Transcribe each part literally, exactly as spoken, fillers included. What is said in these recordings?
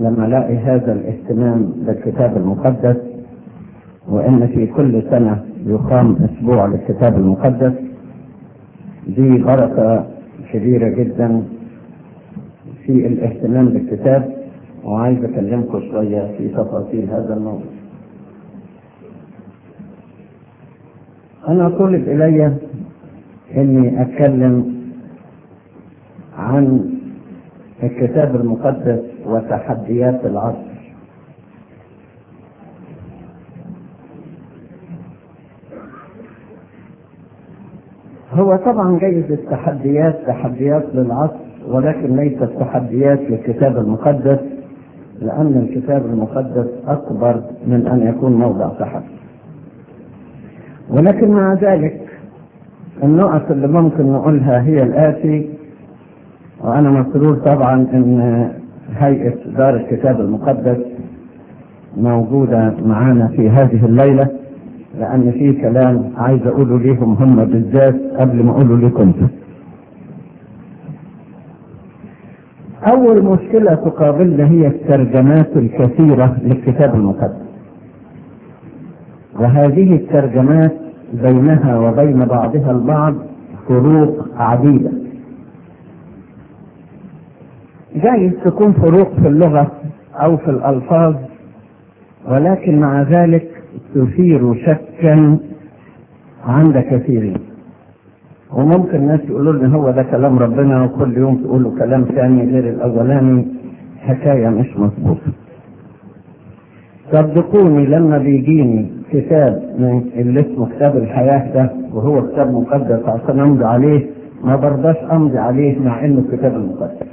لما الاقي هذا الاهتمام بالكتاب المقدس، وان في كل سنة يقام اسبوع للكتاب المقدس. دي بركة كبيرة جدا في الاهتمام بالكتاب، وعايز اكلمكم شوية في تفاصيل هذا الموضوع. انا طلب الي اني اتكلم عن الكتاب المقدس وتحديات العصر. هو طبعا جايز التحديات تحديات للعصر، ولكن ليست تحديات للكتاب المقدس، لأن الكتاب المقدس أكبر من أن يكون موضع تحدي. ولكن مع ذلك النقط اللي ممكن نقولها هي الآتي، وأنا مسرور طبعا أن هيئة دار الكتاب المقدس موجودة معانا في هذه الليلة، لأن في كلام عايز أقوله ليهم هم بالذات قبل ما أقوله لكم. أول مشكلة تقابلنا هي الترجمات الكثيرة للكتاب المقدس، وهذه الترجمات بينها وبين بعضها البعض فروق عديدة. جايز تكون فروق في اللغة أو في الألفاظ، ولكن مع ذلك تثير شكا عند كثيرين. وممكن ناس يقولوا لنا هو ده كلام ربنا، وكل يوم تقولوا كلام ثاني غير الأولاني، حكاية مش مظبوطة. صدقوني لما بيجيني كتاب من اللي اسمه كتاب الحياة ده وهو كتاب مقدس عشان أمضي عليه، ما برضاش أمضي عليه مع إنه كتاب المقدس.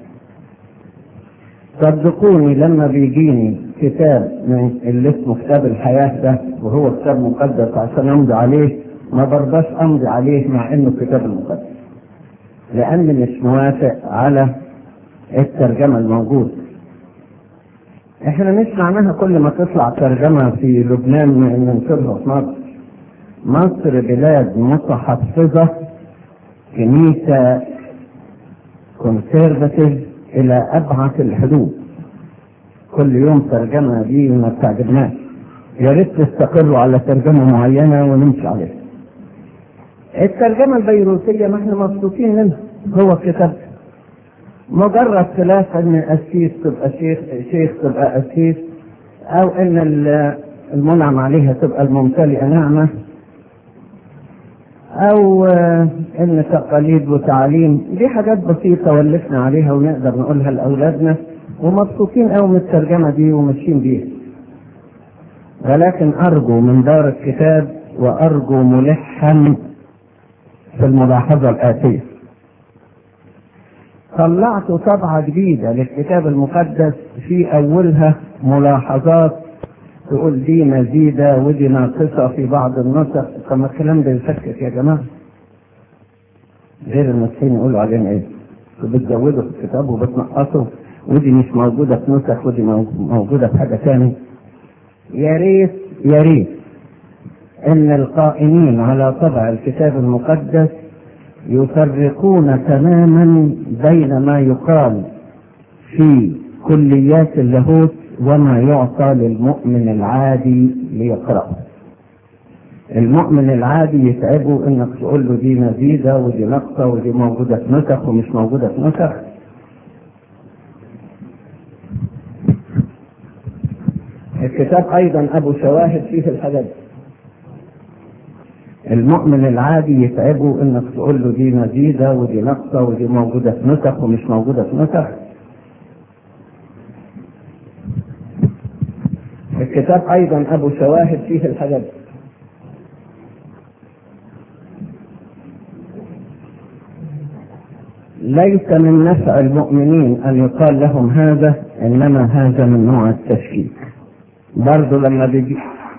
صدقوني لما بيجيني كتاب من اللي اسمه كتاب الحياة ده وهو كتاب مقدس عشان أمضي عليه، ما برضاش أمضي عليه مع إنه كتاب المقدس، لأني مش موافق على الترجمة الموجودة. احنا مش معناها كل ما تطلع ترجمة في لبنان ننشرها في مصر. مصر بلاد متحفظة، كنيسة كونسيرفاتيف الى ابعد الحدود. كل يوم ترجمة دي ما بتعجبناش، يا ريت تستقروا على ترجمة معينة ونمشي عليها. الترجمة البيروتية ما احنا مبسوطين منها، هو كتاب مجرد خلاف ان اسيس تبقى شيخ شيخ تبقى اسيس، او ان المنعم عليها تبقى الممتلئة نعمة، او ان تقاليد وتعليم. دي حاجات بسيطة ولفنا عليها ونقدر نقولها لاولادنا، ومبسوطين قوي من الترجمة دي وماشيين بيها. ولكن ارجو من دار الكتاب وارجو ملحا في الملاحظة الآتية. طلعت طبعة جديدة للكتاب المقدس في أولها ملاحظات تقول دي مزيدة ودي ناقصة في بعض النسخ. كما الكلام ده يفكك يا جماعة، غير المسيحيين يقولوا علينا ايه؟ بتزودوا في الكتاب وبتنقصوا، ودي مش موجودة في نسخ ودي موجودة في حاجة ثانية. يا ريت يا ريت ان القائمين على طبع الكتاب المقدس يفرقون تماما بين ما يقال في كليات اللاهوت وما يعطى للمؤمن العادي ليقرأه. المؤمن العادي يتعبه انك تقول له دي مزيدة ودي نقصة ودي موجودة في نسخ ومش موجودة في نسخ. الكتاب ايضا ابو شواهد فيه الحاجات. المؤمن العادي يتعبه انك تقول له دي مزيدة ودي نقصة ودي موجودة في نسخ ومش موجودة في نسخ. الكتاب ايضا ابو شواهد فيه الحاجات. ليس من نفع المؤمنين ان يقال لهم هذا، انما هذا من نوع التشكيك. برضو لما بيجي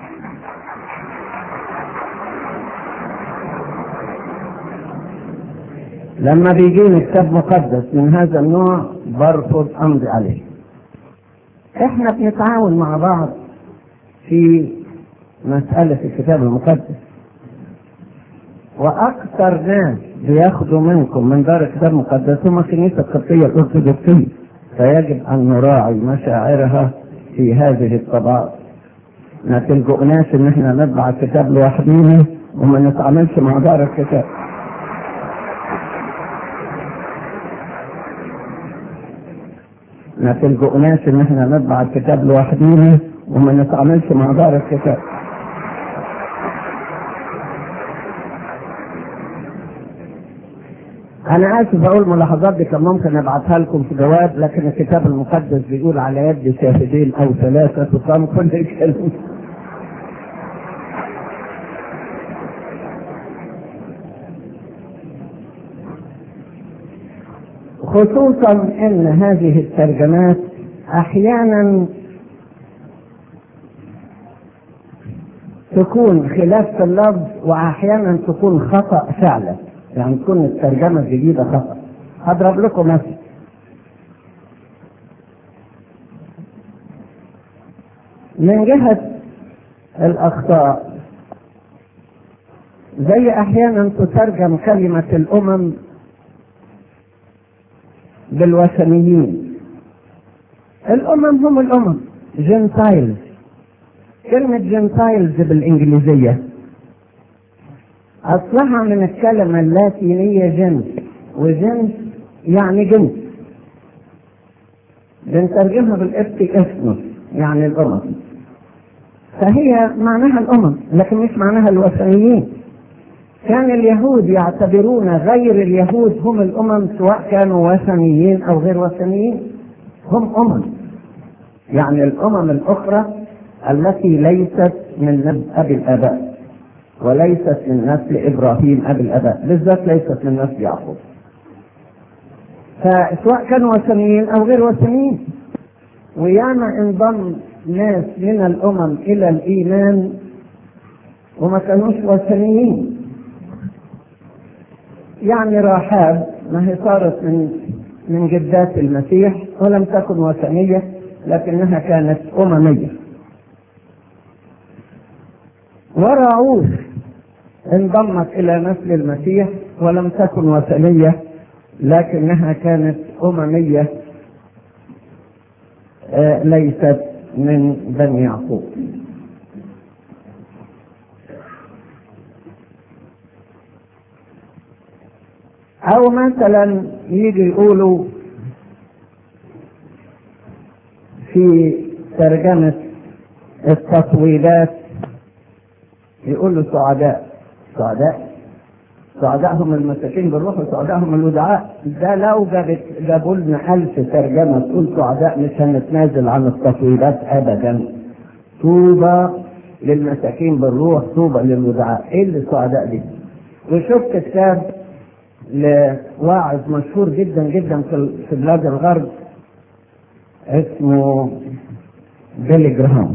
لما بيجيني كتاب مقدس من هذا النوع برفض امضي عليه. احنا بنتعاون مع بعض في مسألة الكتاب المقدس، واكثر ناس بياخدوا منكم من دار الكتاب المقدس هم الكنيسة القبطية الارثوذكسية، فيجب أن نراعي مشاعرها في هذه الطبعات. ما تلجؤناش إن احنا نطبع الكتاب لوحدينا وما نتعاملش مع دار الكتاب. ما تلجؤناش إن احنا نطبع الكتاب لوحدينا وما نتعاملش مع دار الكتاب. أنا آسف أقول ملاحظات دي كان ممكن أبعتها لكم في جواب، لكن الكتاب المقدس بيقول على يد شاهدين أو ثلاثة تقام كل كلمة. خصوصا أن هذه الترجمات أحيانا تكون خلاف في اللفظ وأحيانا تكون خطأ فعلا، يعني تكون الترجمة الجديدة خطأ. هضرب لكم مثل. من جهة الأخطاء زي أحيانا تترجم كلمة الأمم بالوثنيين. الأمم هم الأمم، جنتايلز. كلمة جنتايلز بالإنجليزية أصلها من الكلمة اللاتينية جنس، وجنس يعني جنس. بنترجمها بالإبتي إثنوس يعني الأمم، فهي معناها الأمم لكن مش معناها الوثنيين. كان اليهود يعتبرون غير اليهود هم الأمم، سواء كانوا وثنيين أو غير وثنيين، هم أمم. يعني الأمم الأخرى التي ليست من نسل أبي الآباء وليست من نسل إبراهيم أبي الآباء، بالذات ليست من نسل يعقوب. فسواء كانوا وثنيين أو غير وثنيين. وياما انضم ناس من الأمم إلى الإيمان وما كانوش وثنيين. يعني راحاب ما هي صارت من من جدات المسيح ولم تكن وثنية لكنها كانت أممية. وراعوث انضمت إلى نسل المسيح ولم تكن وثنية لكنها كانت أممية، آه ليست من بني يعقوب. أو مثلا يجي يقولوا في ترجمة التطويلات يقولوا سعداء. سعداء سعداء هم المساكين بالروح وسعداء هم الودعاء. ده لو جابت جابوا لنا ألف ترجمة تقول سعداء مش هنتنازل عن التطويلات أبدا. طوبى للمساكين بالروح، طوبى للودعاء. إيه اللي سعداء دي؟ وشفت كتاب لواعظ مشهور جدا جدا في بلاد الغرب اسمه بيلي جراهام.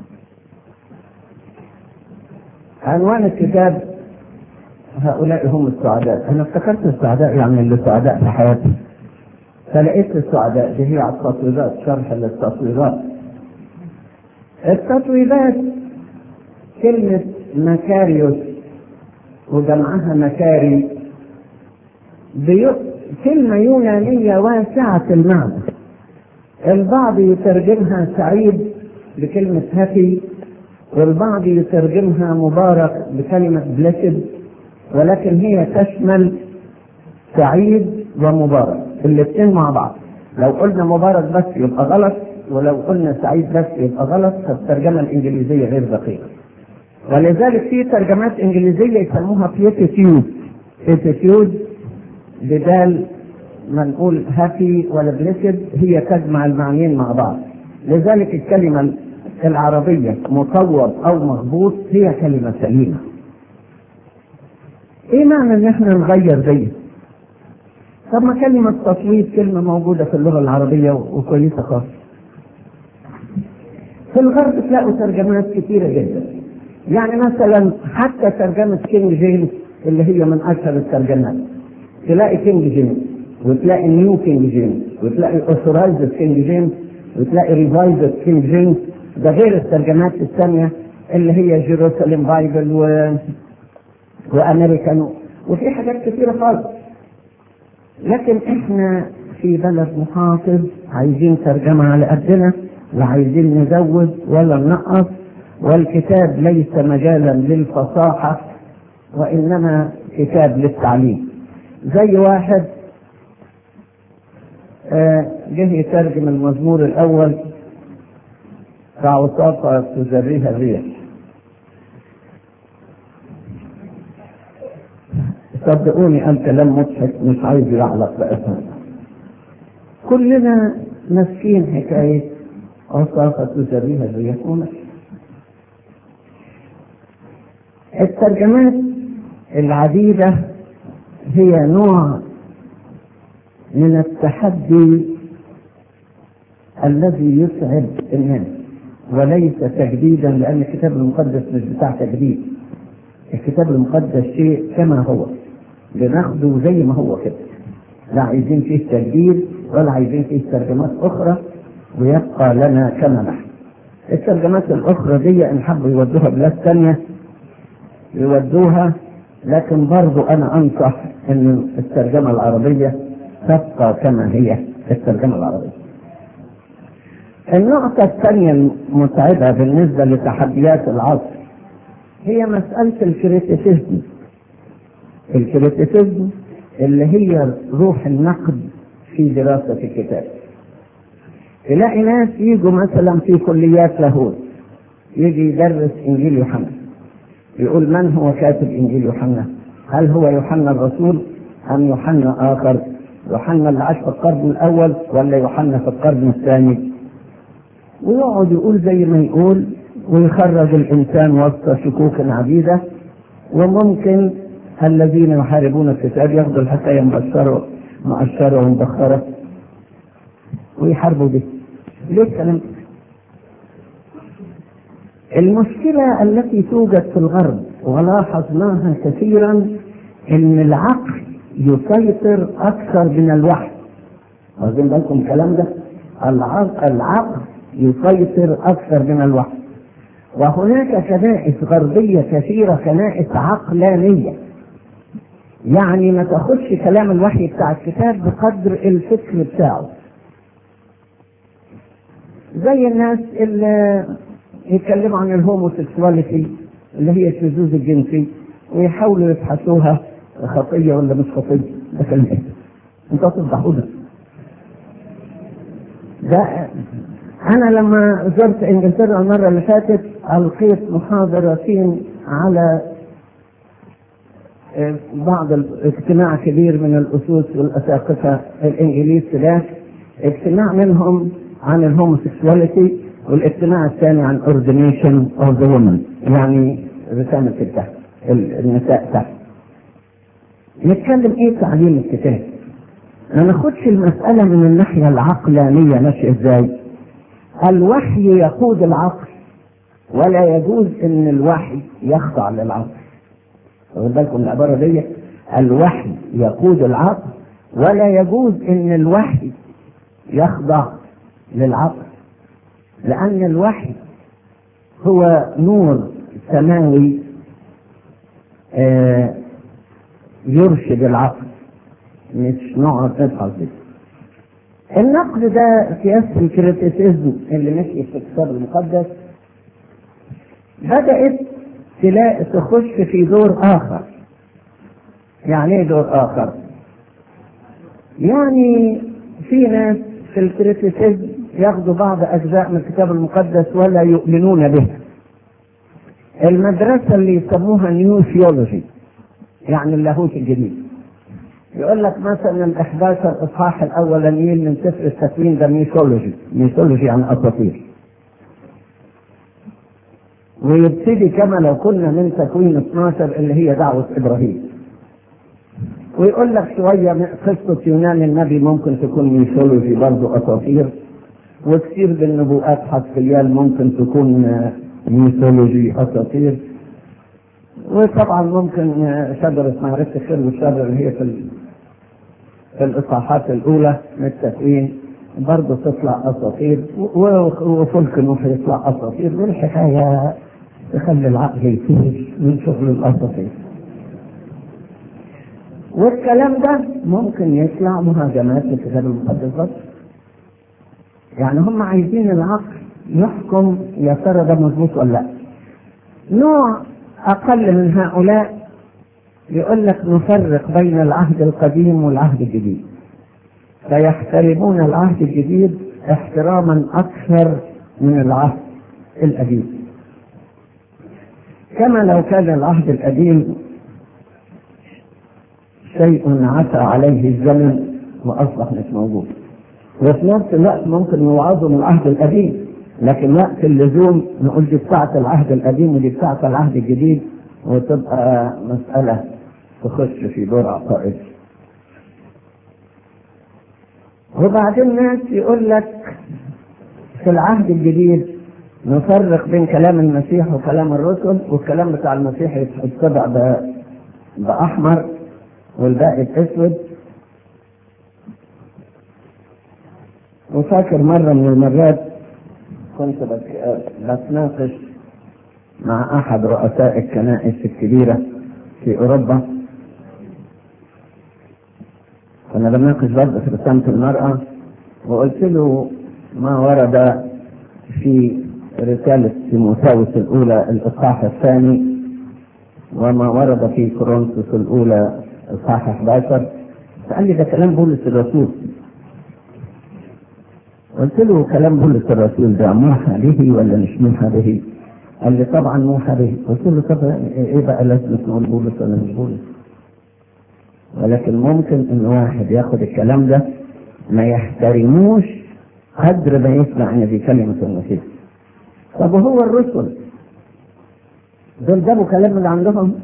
عنوان الكتاب هؤلاء هم السعداء. انا افتكرت السعداء يعني اللي سعداء في حياتي، فلقيت السعداء دي هي على التطويلات، شرح للتطويلات. التطويلات كلمة مكاريوس وجمعها مكاري بي... كلمة يونانية واسعة المعنى. البعض يترجمها سعيد بكلمة هابي، والبعض يترجمها مبارك بكلمة بليسد، ولكن هي تشمل سعيد ومبارك الاثنين مع بعض. لو قلنا مبارك بس يبقى غلط، ولو قلنا سعيد بس يبقى غلط. فالترجمة الإنجليزية غير دقيقة، ولذلك في ترجمات إنجليزية يسموها بيتيتيود. بيتيتيود بدال ما نقول هابي ولا بليسد هي تجمع المعنيين مع بعض. لذلك الكلمة العربية مطور أو مضبوط هي كلمة سليمة. ايه معنى ان احنا نغير دي؟ طب ما كلمة تصويت كلمة موجودة في اللغة العربية وكويسة خالص. في الغرب تلاقوا ترجمات كثيرة جدا. يعني مثلا حتى ترجمة كينج جيمس اللي هي من اشهر الترجمات، تلاقي كينج جيمس وتلاقي نيو كينج جيمس وتلاقي اوثورايزد كينج جيمس وتلاقي ريفايزد كينج جيمس. ده غير الترجمات الثانية اللي هي جيروساليم بايبل و وامريكان وفي حاجات كثيرة خالص. لكن احنا في بلد محافظ عايزين ترجمة على قدنا، لا عايزين نزود ولا ننقص، والكتاب ليس مجالا للفصاحة وإنما كتاب للتعليم. زي واحد جه يترجم المزمور الأول كعصافة تزريها الريح. صدقوني قال كلام مضحك مش عايز يعلق بأسها. كلنا ماسكين حكاية عصافة تزريها الريح وماشي. الترجمات العديدة هي نوع من التحدي الذي يسعد الناس وليس تجديدا، لأن الكتاب المقدس مش بتاع تجديد. الكتاب المقدس شيء كما هو، بناخده زي ما هو كده، لا عايزين فيه تجديد ولا عايزين فيه ترجمات أخرى، ويبقى لنا كما نحن. الترجمات الأخرى دي إن حبوا يودوها بلاد ثانية يودوها، لكن برضو أنا أنصح إن الترجمة العربية تبقى كما هي الترجمة العربية. النقطة الثانية المتعبة بالنسبة لتحديات العصر هي مسألة الكريتيسيزم. الكريتيسيزم اللي هي روح النقد في دراسة الكتاب. تلاقي ناس يجوا مثلا في كليات لاهوت يجي يدرس إنجيل يوحنا، يقول من هو كاتب إنجيل يوحنا؟ هل هو يوحنا الرسول أم يوحنا آخر؟ يوحنا اللي عاش في القرن الأول ولا يوحنا في القرن الثاني؟ ويقعد يقول زي ما يقول، ويخرج الإنسان وسط شكوك عديدة. وممكن الذين يحاربون الكتاب ياخذوا الحكاية مؤشرة مؤشرة ومبخرة ويحاربوا به. ليه الكلام؟ المشكلة التي توجد في الغرب ولاحظناها كثيرا ان العقل يسيطر اكثر من الوحي. واخدين بالكم الكلام ده؟ العقل, العقل يسيطر اكثر من الوحي. وهناك كنائس غربية كثيرة كنائس عقلانية، يعني ما تاخدش كلام الوحي بتاع الكتاب بقدر الفكر بتاعه. زي الناس اللي يتكلموا عن الهوموسيكسواليتي اللي هي الشذوذ الجنسي ويحاولوا يبحثوها خطية ولا مش خطية. ده كلام ايه؟ انتوا تصدقوا ده؟ ده انا لما زرت انجلترا المرة اللي فاتت القيت محاضرتين على بعض الاجتماع كبير من الاسوس والاساقفة الانجليز ده. اجتماع منهم عن الهوموسيكسواليتي، والاجتماع الثاني عن ordination of the women، يعني رسالة التحت النساء تحت. نتكلم ايه تعليم الكتاب؟ ما ناخدش المسألة من الناحية العقلانية ماشي ازاي. الوحي يقود العقل ولا يجوز ان الوحي يخضع للعقل. واخد بالكم العبارة دي؟ الوحي يقود العقل ولا يجوز ان الوحي يخضع للعقل، لأن الوحي هو نور سماوي آه يرشد العقل، مش نقعد نبحث فيه. النقد ده سياسة الكريتيسيزم اللي مشي في الكتاب المقدس بدأت تلاقي تخش في دور آخر. يعني ايه دور آخر؟ يعني في ناس في الكريتيسيزم ياخذوا بعض اجزاء من الكتاب المقدس ولا يؤمنون به. المدرسه اللي يسموها نيو ثيولوجي، يعني اللاهوت الجديد، يقول لك مثلا ال احد عشر اصحاح الاولانيين من سفر التكوين ده ميثولوجي. ميثولوجي يعني اساطير. ويبتدي كما لو كنا من تكوين اثناشر اللي هي دعوه ابراهيم، ويقول لك شويه من قصه يونان النبي ممكن تكون ميثولوجي برضه اساطير، وكثير بالنبوءات حسقيال ممكن تكون ميثولوجي اساطير، وطبعا ممكن شجره معرفه الخير والشر اللي هي في في الاصحاحات الاولى من التكوين برضه تطلع اساطير، وفلك نوح يطلع اساطير، والحكايه تخلي العقل يفوز من شغل الاساطير. والكلام ده ممكن يطلع مهاجمات للكتاب المقدس بس. يعني هم عايزين العقل يحكم يا ترى ده مظبوط ولا لا. نوع اقل من هؤلاء يقول لك نفرق بين العهد القديم والعهد الجديد، فيحترمون العهد الجديد احتراما اكثر من العهد القديم، كما لو كان العهد القديم شيء عفى عليه الزمن واصبح مش موجود. وفي نفس الوقت ممكن يوعظوا من العهد القديم، لكن وقت اللزوم نقول دي بتاعت العهد القديم ودي بتاعت العهد الجديد، وتبقى مسألة تخش في دور عقائد. وبعدين ناس يقول لك في العهد الجديد نفرق بين كلام المسيح وكلام الرسل، والكلام بتاع المسيح يتطبع بأحمر والباقي بأسود. وفاكر مرة من المرات كنت بتناقش مع أحد رؤساء الكنائس الكبيرة في أوروبا، كنا بنناقش برضه في رسالة المرأة، وقلت له ما ورد في رسالة تيموثاوس الأولى الإصحاح الثاني وما ورد في كورنثوس الأولى الإصحاح أحد عشر. فقال لي ده كلام بولس الرسول. قلت له كلام بولس الرسول ده موحى به ولا مش موحى به؟ قال لي طبعا موحى به. قلت له طب ايه بقى لازم نقول بولس ولا مش بولس؟ ولكن ممكن ان واحد ياخد الكلام ده ما يحترموش قدر ما يسمع ان دي كلمة المسيح. طب هو الرسل دول جابوا كلام اللي عندهم؟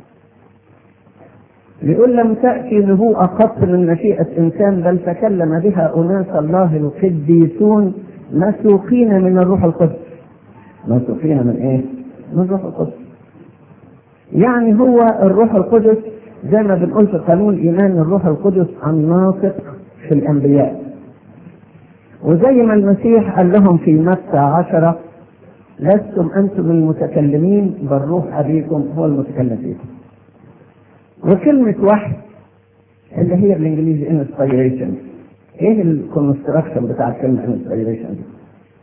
يقول لم تأتي نبوءة قط من مشيئة إنسان، بل تكلم بها أناس الله القديسون مسوقين من الروح القدس. مسوقين من إيه؟ من الروح القدس. يعني هو الروح القدس زي ما بنقول في قانون إيمان الروح القدس الناطق في الأنبياء، وزي ما المسيح قال لهم في متى عشرة لستم أنتم المتكلمين بل روح أبيكم هو المتكلم فيكم. وكلمة وحي اللي هي بالانجليزي inspiration، ايه الكونستراكشن بتاع كلمة inspiration دي؟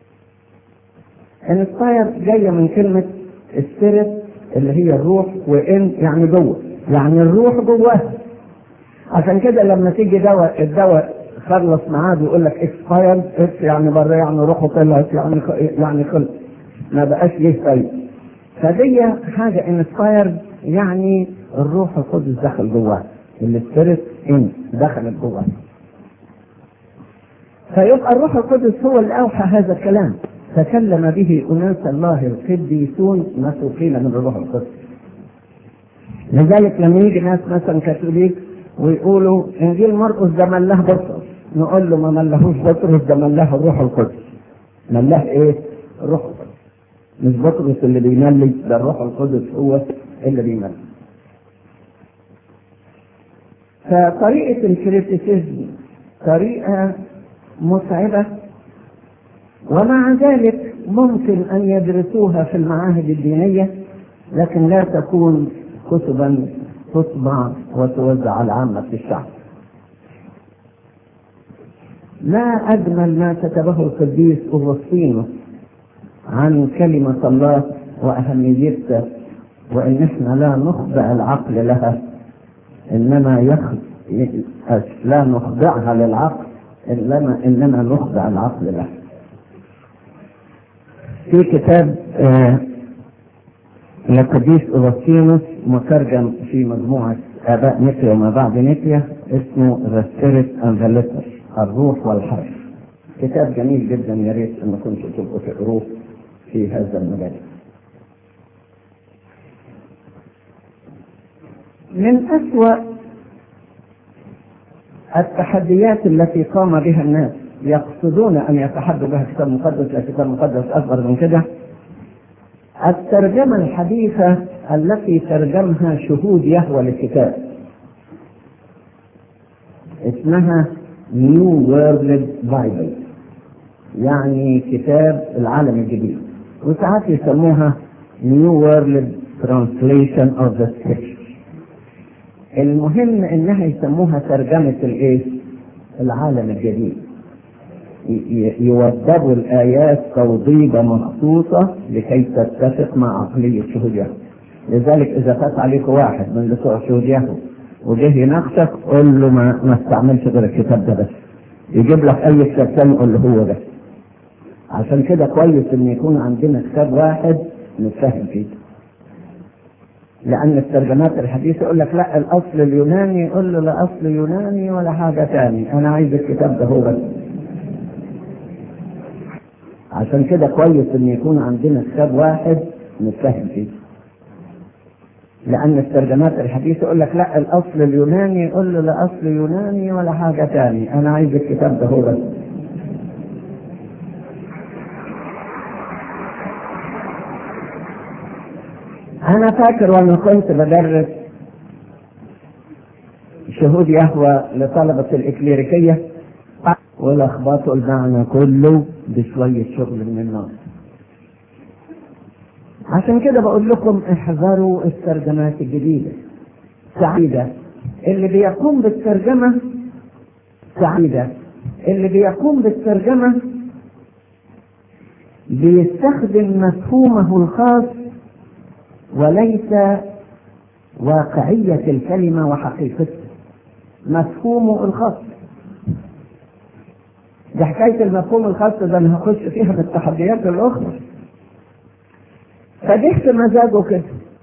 inspire جاية من كلمة spirit اللي هي الروح، وان يعني جوه، يعني الروح جواها. عشان كده لما تيجي دواء الدواء خلص معاه ويقول لك expired، اكس يعني بره يعني روحه طلعت يعني يعني خلص ما بقاش ليه فايدة. فدي حاجة inspired يعني الروح القدس دخل جواه، السبيريت ان دخلت جواه. فيبقى الروح القدس هو اللي اوحى هذا الكلام، تكلم به اناس الله القديسون مسوقين من الروح القدس. لذلك لما يجي ناس مثلا كاثوليك ويقولوا انجيل مرقس ده ملاه بطرس، نقول له ما ملهوش بطرس، ده ملاه الروح القدس. ملاه ايه؟ الروح القدس، مش بطرس اللي بيملي، ده الروح القدس هو اللي بيملي. فطريقة الكريتيسيزم طريقة متعبة، ومع ذلك ممكن أن يدرسوها في المعاهد الدينية، لكن لا تكون كتبا تطبع وتوزع على عامة الشعب. ما أجمل ما كتبه القديس أغسطينوس عن كلمة الله وأهميتها، وإن إحنا لا نخضع العقل لها، إنما يخضع لا نخضعها للعقل، إنما إنما نخضع العقل لها. في كتاب آه للقديس أغسطينوس مترجم في مجموعة آباء نيقيا وما بعد نيقيا اسمه The Spirit and the Letter، الروح والحرف. كتاب جميل جدا، يا ريت إن كنتوا تبقوا تقروه في هذا المجال. من أسوأ التحديات التي قام بها الناس يقصدون أن يتحدوا بها الكتاب المقدس، الكتاب المقدس أكبر من كده، الترجمة الحديثة التي ترجمها شهود يهوى للكتاب اسمها New World Bible، يعني كتاب العالم الجديد، وساعات يسموها New World Translation of the Scripture. المهم انها يسموها ترجمة الايه؟ العالم الجديد. يوضبوا الايات توضيبة مخصوصة لكي تتفق مع عقلية شهود يهوه. لذلك اذا فات عليك واحد من بتوع شهود يهوه وجه يناقشك قول له ما, ما استعملش غير الكتاب ده بس، يجيب لك اي كتاب ثاني قول له هو ده. عشان كده كويس ان يكون عندنا كتاب واحد نتفهم فيه، لان الترجمات الحديثه يقول لك لا الاصل اليوناني، يقول له لا اصل يوناني ولا حاجه ثاني، انا عايز الكتاب ده هو بس. عشان كده كويس ان يكون عندنا كتاب واحد نتفهم فيه، لان الترجمات الحديثه يقول لك لا الاصل اليوناني، يقول له لا اصل يوناني ولا حاجه ثاني، انا عايز الكتاب ده هو بس. أنا فاكر وأنا كنت بدرس شهود يهوه لطلبة الإكليريكية ولخبطوا المعنى كله بشوية شغل من النار. عشان كده بقول لكم احذروا الترجمات الجديدة. سعيدة اللي بيقوم بالترجمة، سعيدة اللي بيقوم بالترجمة بيستخدم مفهومه الخاص وليس واقعية الكلمة وحقيقتها، مفهومه الخاص. دي حكاية المفهوم الخاص ده أنا هخش فيها بالتحديات الأخرى. فديك مزاجه كده.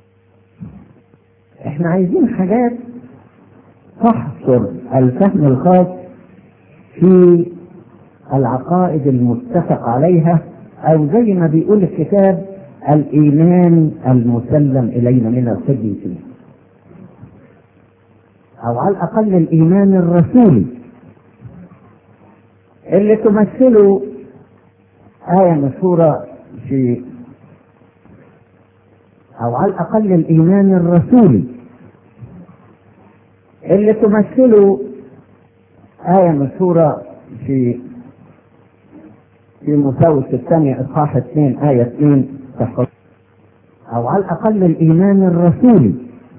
احنا عايزين حاجات تحصر الفهم الخاص في العقائد المتفق عليها، أو زي ما بيقول الكتاب الإيمان المسلم إلينا من القديسين، أو على الأقل الإيمان الرسولي اللي تمثله آية مشهورة في، أو على الأقل الإيمان الرسولي اللي تمثله آية مشهورة في في مساوس الثانية إصحاح اثنين آية اثنين، أو على الأقل الإيمان الرسولي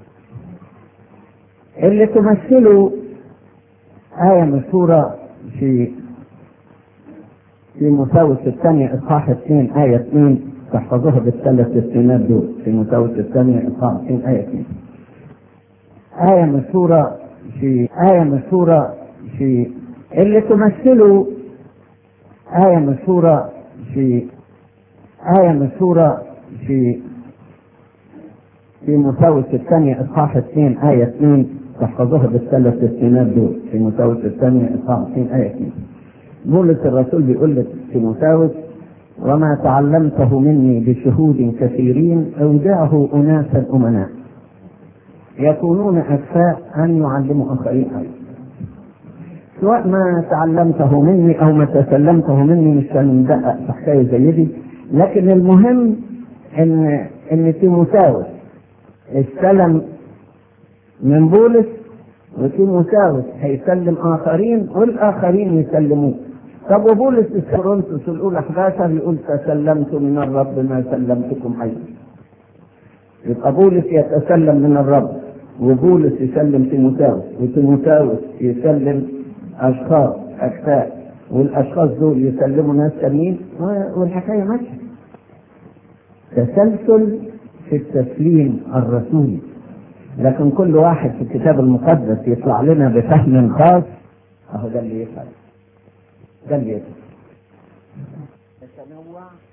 اللي تمثله آية مشهورة في في مساوس الثانية إصحاح اثنين آية اثنين، تحفظوها بالثلاث استناد دول. في مساوس الثانية إصحاح اثنين آية اثنين، آية مشهورة في آية مشهورة في اللي تمثله آية مشهورة في آية مشهورة في في مساوس الثانية إصحاح اثنين آية اثنين، تحفظوها بالثلاث استناد دول. في مساوس الثانية إصحاح اثنين آية اثنين، بولس الرسول بيقول لك في مساوس: وما تعلمته مني بشهود كثيرين أودعه أناسا أمناء يكونون أكفاء أن يعلموا آخرين أيضا. سواء ما تعلمته مني أو ما تسلمته مني، مش هندقق في حكاية زي دي، لكن المهم إن إن تيموثاوس استلم من بولس، وتيموثاوس هيسلم آخرين والآخرين يسلموه. طب وبولس في كورنثوس الأولى أحد عشر يقول: تسلمت من الرب ما سلمتكم أيضا. يبقى بولس يتسلم من الرب، وبولس يسلم تيموثاوس، وتيموثاوس يسلم أشخاص أكفاء، والأشخاص دول يسلموا ناس تانيين، والحكاية ماشية. تسلسل في التسليم الرسولي. لكن كل واحد في الكتاب المقدس يطلع لنا بفهم خاص، أهو ده اللي يفعل، ده اللي يفعل.